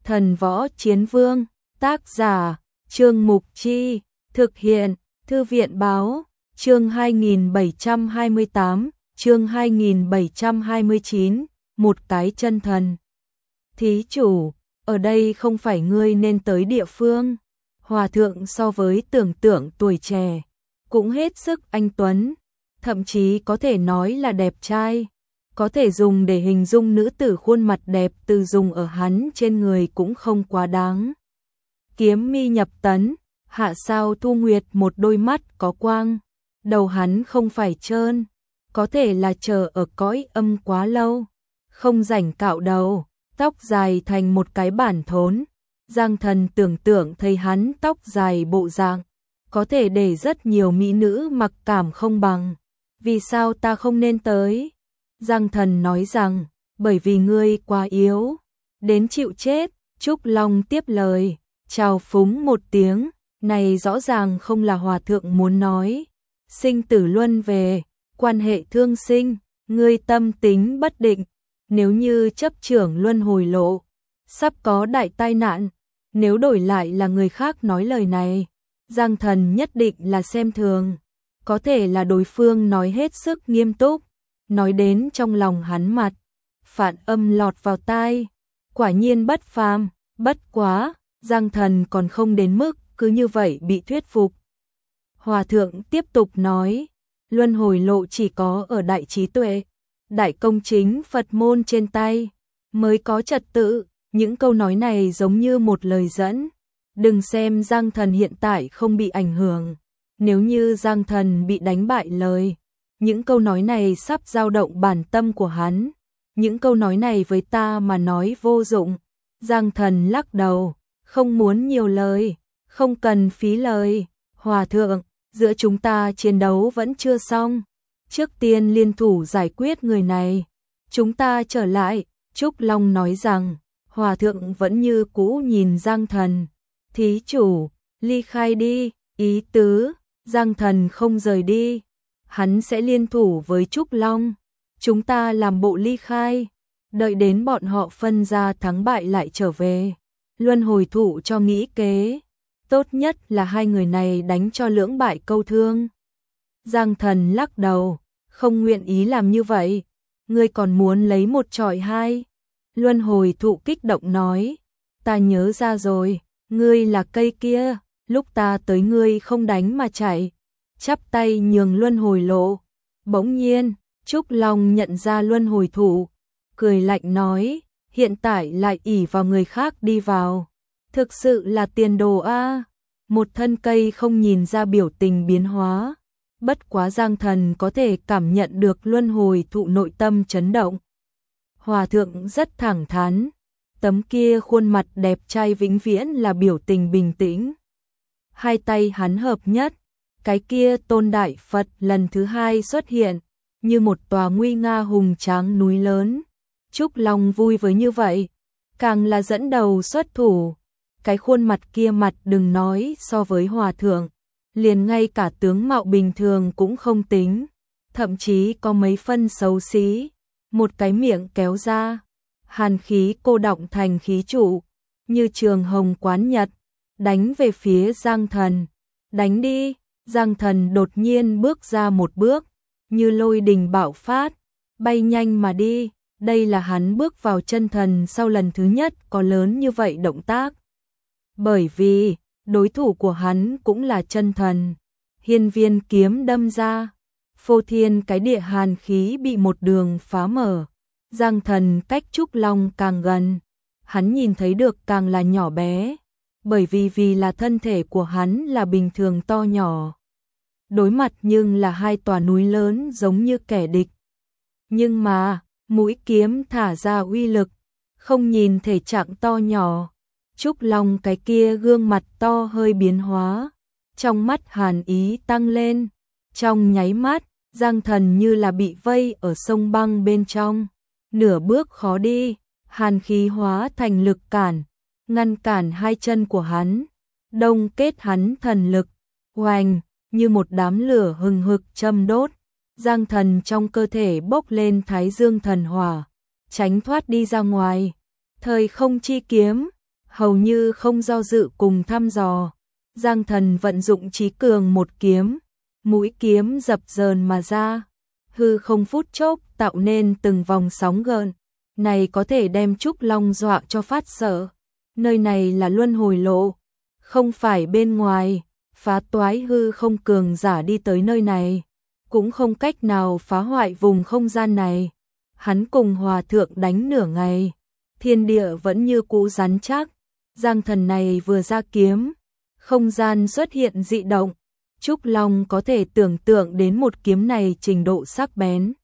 Thần Võ Chiến Vương, tác giả, Trương Mục Chi, thực hiện, Thư viện báo, chương 2728, chương 2729, một cái chân thần. Thí chủ, ở đây không phải ngươi nên tới địa phương. Hòa thượng so với tưởng tượng tuổi trẻ, cũng hết sức anh tuấn, thậm chí có thể nói là đẹp trai. Có thể dùng để hình dung nữ tử khuôn mặt đẹp từ dùng ở hắn trên người cũng không quá đáng. Kiếm mi nhập tấn, hạ sao thu nguyệt một đôi mắt có quang. Đầu hắn không phải trơn, có thể là chờ ở cõi âm quá lâu, không rảnh cạo đầu, tóc dài thành một cái bản thốn. Giang Thần tưởng tượng thấy hắn tóc dài bộ dạng, có thể để rất nhiều mỹ nữ mặc cảm không bằng. Vì sao ta không nên tới? Giang Thần nói rằng, bởi vì ngươi quá yếu, đến chịu chết. Trúc Long tiếp lời, chào phúng một tiếng, này rõ ràng không là hòa thượng muốn nói. Sinh tử luân về, quan hệ thương sinh, ngươi tâm tính bất định, nếu như chấp trưởng luân hồi lộ, sắp có đại tai nạn. Nếu đổi lại là người khác nói lời này, Giang Thần nhất định là xem thường. Có thể là đối phương nói hết sức nghiêm túc, nói đến trong lòng hắn mặt, phản âm lọt vào tai, quả nhiên bất phàm. Bất quá, Giang Thần còn không đến mức cứ như vậy bị thuyết phục. Hòa thượng tiếp tục nói, luân hồi lộ chỉ có ở đại trí tuệ, đại công chính Phật môn trên tay mới có trật tự. Những câu nói này giống như một lời dẫn. Đừng xem Giang Thần hiện tại không bị ảnh hưởng, nếu như Giang Thần bị đánh bại lời, những câu nói này sắp dao động bản tâm của hắn. Những câu nói này với ta mà nói vô dụng. Giang Thần lắc đầu, không muốn nhiều lời, không cần phí lời. Hòa thượng, giữa chúng ta chiến đấu vẫn chưa xong, trước tiên liên thủ giải quyết người này, chúng ta trở lại. Trúc Long nói rằng, hòa thượng vẫn như cũ nhìn Giang Thần. Thí chủ, ly khai đi. Ý tứ, Giang Thần không rời đi, hắn sẽ liên thủ với Trúc Long. Chúng ta làm bộ ly khai, đợi đến bọn họ phân ra thắng bại lại trở về. Luân hồi thụ cho nghĩ kế, tốt nhất là hai người này đánh cho lưỡng bại câu thương. Giang Thần lắc đầu, không nguyện ý làm như vậy. Ngươi còn muốn lấy một chọi hai? Luân hồi thụ kích động nói, ta nhớ ra rồi, ngươi là cây kia, lúc ta tới ngươi không đánh mà chạy, chắp tay nhường luân hồi lộ. Bỗng nhiên, Trúc Long nhận ra luân hồi thụ, cười lạnh nói, hiện tại lại ỷ vào người khác đi vào, thực sự là tiền đồ a. Một thân cây không nhìn ra biểu tình biến hóa, bất quá Giang Thần có thể cảm nhận được luân hồi thụ nội tâm chấn động. Hòa thượng rất thẳng thắn, tấm kia khuôn mặt đẹp trai vĩnh viễn là biểu tình bình tĩnh. Hai tay hắn hợp nhất, cái kia tôn đại Phật lần thứ hai xuất hiện, như một tòa nguy nga hùng tráng núi lớn. Trúc Long vui với như vậy, càng là dẫn đầu xuất thủ. Cái khuôn mặt kia mặt đừng nói so với hòa thượng, liền ngay cả tướng mạo bình thường cũng không tính, thậm chí có mấy phân xấu xí. Một cái miệng kéo ra, hàn khí cô đọng thành khí trụ, như trường hồng quán nhật, đánh về phía Giang Thần. Đánh đi. Giang Thần đột nhiên bước ra một bước, như lôi đình bạo phát, bay nhanh mà đi. Đây là hắn bước vào chân thần sau lần thứ nhất có lớn như vậy động tác. Bởi vì, đối thủ của hắn cũng là chân thần. Hiên viên kiếm đâm ra, phô thiên cái địa hàn khí bị một đường phá mở. Giang Thần cách Trúc Long càng gần, hắn nhìn thấy được càng là nhỏ bé, bởi vì là thân thể của hắn là bình thường to nhỏ. Đối mặt nhưng là hai tòa núi lớn giống như kẻ địch. Nhưng mà, mũi kiếm thả ra uy lực, không nhìn thể trạng to nhỏ. Trúc Long cái kia gương mặt to hơi biến hóa, trong mắt hàn ý tăng lên. Trong nháy mắt, Giang Thần như là bị vây ở sông băng bên trong, nửa bước khó đi. Hàn khí hóa thành lực cản, ngăn cản hai chân của hắn, đông kết hắn thần lực. Oanh, như một đám lửa hừng hực châm đốt, Giang Thần trong cơ thể bốc lên Thái Dương thần hỏa, tránh thoát đi ra ngoài. Thời không chi kiếm, hầu như không do dự cùng thăm dò. Giang Thần vận dụng trí cường một kiếm, mũi kiếm dập dờn mà ra, hư không phút chốc tạo nên từng vòng sóng gợn, này có thể đem Trúc Long dọa cho phát sợ. Nơi này là luân hồi lộ, không phải bên ngoài, phá toái hư không cường giả đi tới nơi này, cũng không cách nào phá hoại vùng không gian này. Hắn cùng Hòa Thượng đánh nửa ngày, thiên địa vẫn như cũ rắn chắc. Giang Thần này vừa ra kiếm, không gian xuất hiện dị động. Trúc Long có thể tưởng tượng đến một kiếm này trình độ sắc bén.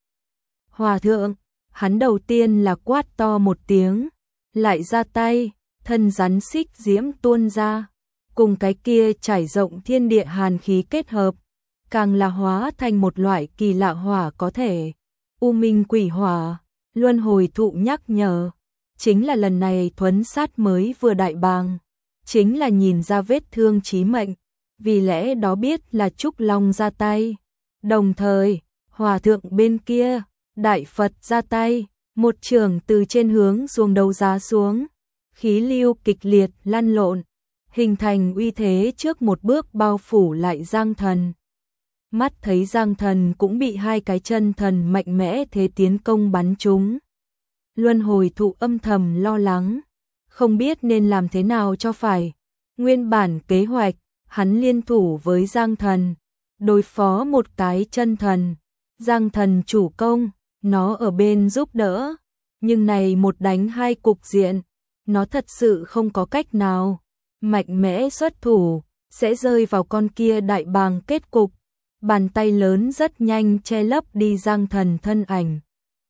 Hòa Thượng, hắn đầu tiên là quát to một tiếng, lại ra tay, thân rắn xích diễm tuôn ra, cùng cái kia trải rộng thiên địa hàn khí kết hợp, càng là hóa thành một loại kỳ lạ hỏa có thể. U Minh Quỷ Hỏa, luân hồi thụ nhắc nhở, chính là lần này thuấn sát mới vừa đại bàng, chính là nhìn ra vết thương chí mệnh, vì lẽ đó biết là Trúc Long ra tay. Đồng thời, Hòa Thượng bên kia, Đại Phật ra tay, một chưởng từ trên hướng xuống đầu giá xuống, khí lưu kịch liệt lăn lộn, hình thành uy thế trước một bước bao phủ lại Giang Thần. Mắt thấy Giang Thần cũng bị hai cái chân thần mạnh mẽ thế tiến công bắn trúng. Luân hồi thụ âm thầm lo lắng, không biết nên làm thế nào cho phải. Nguyên bản kế hoạch, hắn liên thủ với Giang Thần, đối phó một cái chân thần. Giang Thần chủ công, nó ở bên giúp đỡ, nhưng này một đánh hai cục diện, nó thật sự không có cách nào. Mạnh mẽ xuất thủ, sẽ rơi vào con kia đại bàng kết cục. Bàn tay lớn rất nhanh che lấp đi Giang Thần thân ảnh.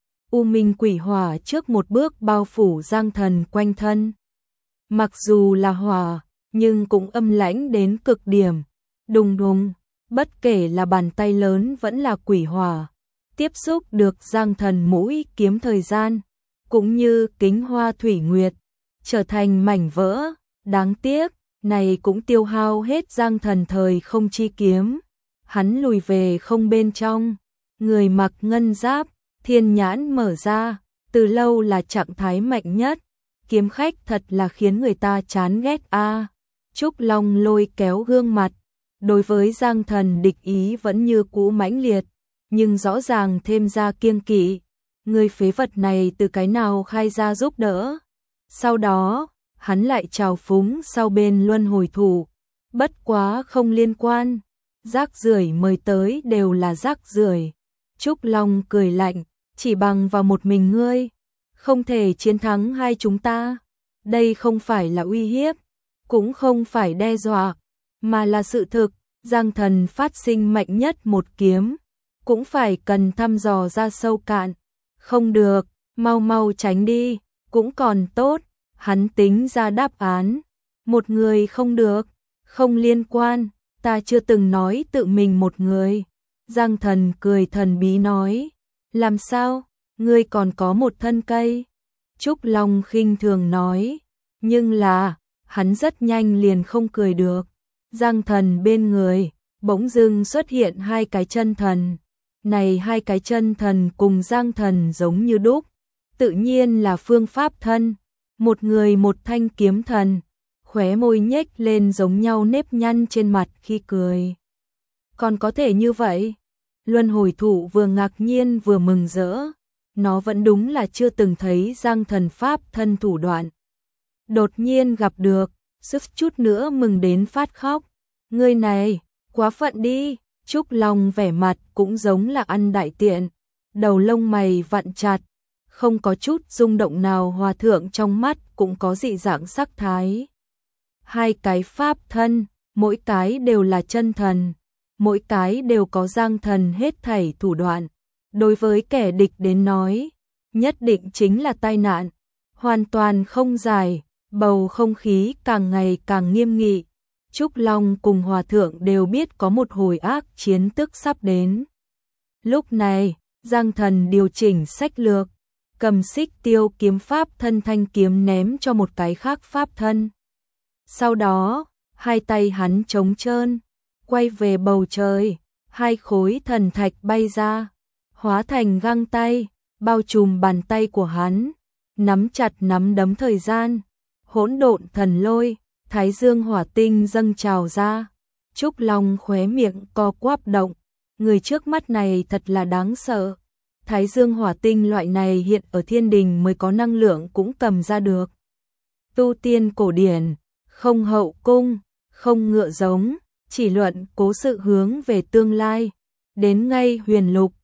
U Minh Quỷ Hỏa trước một bước bao phủ Giang Thần quanh thân. Mặc dù là hỏa, nhưng cũng âm lãnh đến cực điểm. Đùng đùng, bất kể là bàn tay lớn vẫn là quỷ hỏa, tiếp xúc được Giang Thần mũi kiếm thời gian, cũng như kính hoa thủy nguyệt, trở thành mảnh vỡ. Đáng tiếc, này cũng tiêu hao hết Giang Thần thời không chi kiếm. Hắn lùi về không bên trong, người mặc ngân giáp, thiên nhãn mở ra, từ lâu là trạng thái mạnh nhất. Kiếm khách thật là khiến người ta chán ghét a. Trúc Long lôi kéo gương mặt, đối với Giang Thần địch ý vẫn như cũ mãnh liệt, nhưng rõ ràng thêm ra kiêng kỵ. Người phế vật này từ cái nào khai ra giúp đỡ. Sau đó, hắn lại trào phúng sau bên luân hồi thủ. Bất quá không liên quan, rác rưởi mời tới đều là rác rưởi. Trúc Long cười lạnh, chỉ bằng vào một mình ngươi, không thể chiến thắng hai chúng ta. Đây không phải là uy hiếp, cũng không phải đe dọa, mà là sự thực. Giang Thần phát sinh mạnh nhất một kiếm, cũng phải cần thăm dò ra sâu cạn. Không được, mau mau tránh đi, cũng còn tốt. Hắn tính ra đáp án. Một người không được, không liên quan, ta chưa từng nói tự mình một người. Giang Thần cười thần bí nói, làm sao, ngươi còn có một thân cây. Trúc Long khinh thường nói, nhưng là, hắn rất nhanh liền không cười được. Giang Thần bên người, bỗng dưng xuất hiện hai cái chân thần. Này hai cái chân thần cùng Giang Thần giống như đúc, tự nhiên là phương pháp thân. Một người một thanh kiếm thần, khóe môi nhếch lên giống nhau nếp nhăn trên mặt khi cười. Còn có thể như vậy? Luân hồi thụ vừa ngạc nhiên vừa mừng rỡ, nó vẫn đúng là chưa từng thấy Giang Thần pháp thân thủ đoạn. Đột nhiên gặp được, sức chút nữa mừng đến phát khóc. Ngươi này, quá phận đi. Trúc Long vẻ mặt cũng giống là ăn đại tiện, đầu lông mày vặn chặt, không có chút rung động nào. Hòa Thượng trong mắt cũng có dị dạng sắc thái. Hai cái pháp thân, mỗi cái đều là chân thần, mỗi cái đều có Giang Thần hết thảy thủ đoạn. Đối với kẻ địch đến nói, nhất định chính là tai nạn, hoàn toàn không giải. Bầu không khí càng ngày càng nghiêm nghị. Trúc Long cùng Hòa Thượng đều biết có một hồi ác chiến tức sắp đến. Lúc này, Giang Thần điều chỉnh sách lược, cầm xích tiêu kiếm pháp thân thanh kiếm ném cho một cái khác pháp thân. Sau đó, hai tay hắn trống trơn, quay về bầu trời, hai khối thần thạch bay ra, hóa thành găng tay, bao trùm bàn tay của hắn, nắm chặt nắm đấm thời gian. hỗn độn thần lôi, thái dương hỏa tinh dâng trào ra. Trúc Long khóe miệng co quắp động, người trước mắt này thật là đáng sợ. Thái dương hỏa tinh loại này hiện ở thiên đình mới có năng lượng cũng cầm ra được. Tu tiên cổ điển, không hậu cung, không ngựa giống, chỉ luận cố sự hướng về tương lai. Đến ngay huyền lục,